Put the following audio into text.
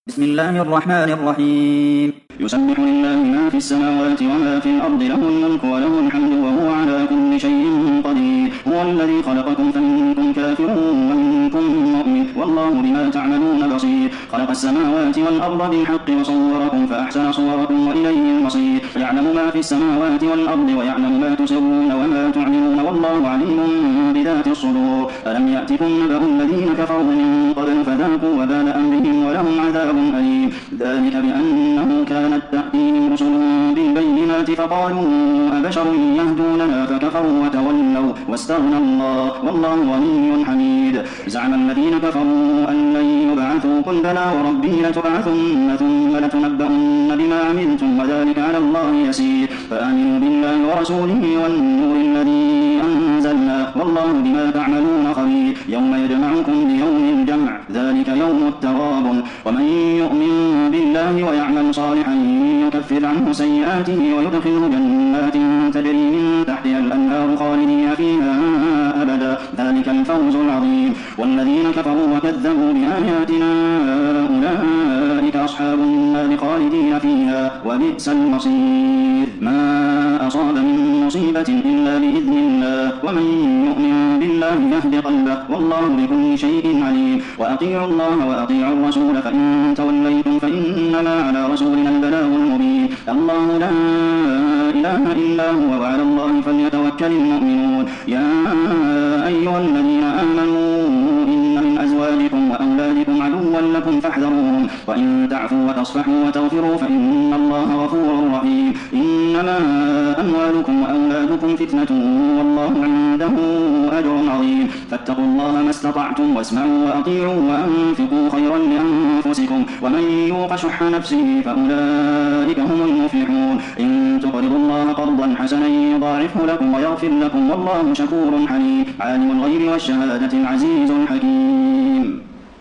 بسم الله الرحمن الرحيم يسبح لله ما في السماوات وما في الأرض له الملك وله الحمد وهو على كل شيء قدير هو الذي خلقكم فمنكم كافر ومنكم مؤمن والله بما تعملون بصير خلق السماوات والأرض بالحق وصوركم فأحسن صوركم وإليه المصير يعلم ما في السماوات والأرض ويعلم ما تسرون وما تعلنون والله عليم بذات الصدور ألم يأتكم نبأ الذين كفروا من قبل فذاقوا وبال أمرهم ولهم عذاب أليم ذلك بأنه كانت تأتيهم رسلهم بالبينات فقالوا أبشر يهدوننا فكفروا وتولوا واستغنى الله والله غني حميد زعم الذين كفروا أن لن يبعثوا قل بلى وربي لتبعثن ثم لتنبؤن بما عملتم وذلك على الله يسير فآمنوا بالله ورسوله والنور الذي أنزلنا والله بما تعملون خبير يوم يجمعكم ليوم الجمع ذلك يوم التغابن ومن يؤمن بالله ويعمل صالحا يكفر عنه سيئاته ويدخله جنات تجري من تحتها الأنهار خالدين فيها أبدا ذلك الفوز العظيم والذين كفروا وكذبوا بآياتنا أولئك أصحاب النار خالدين فيها وبئس المصير ما أصاب من مصيبة إلا بإذن الله ومن يؤمن بالله يهد قلبه والله بكل شيء عليم وأطيعوا الله وأطيعوا الرسول فإن توليتم فإنما على رسولنا البلاغ المبين الله لا إله إلا هو وعلى الله فليتوكل المؤمنون يا أيها الذين آمنوا إن من أزواجكم وأولادكم عدوا لكم فاحذروهم وإن تعفوا وتصفحوا وتغفروا فإن الله غفور رحيم إنما أموالكم وأولادكم فتنة والله عنده أجر عظيم فاتقوا الله ما استطعتم واسمعوا وأطيعوا وأنفقوا خيرا لأنفسكم ومن يوق شح نفسه فأولئك هم المفلحون إن تقرضوا الله قرضا حسنا يضاعفه لكم ويغفر لكم والله شكور حليم عالم الغيب والشهادة العزيز الحكيم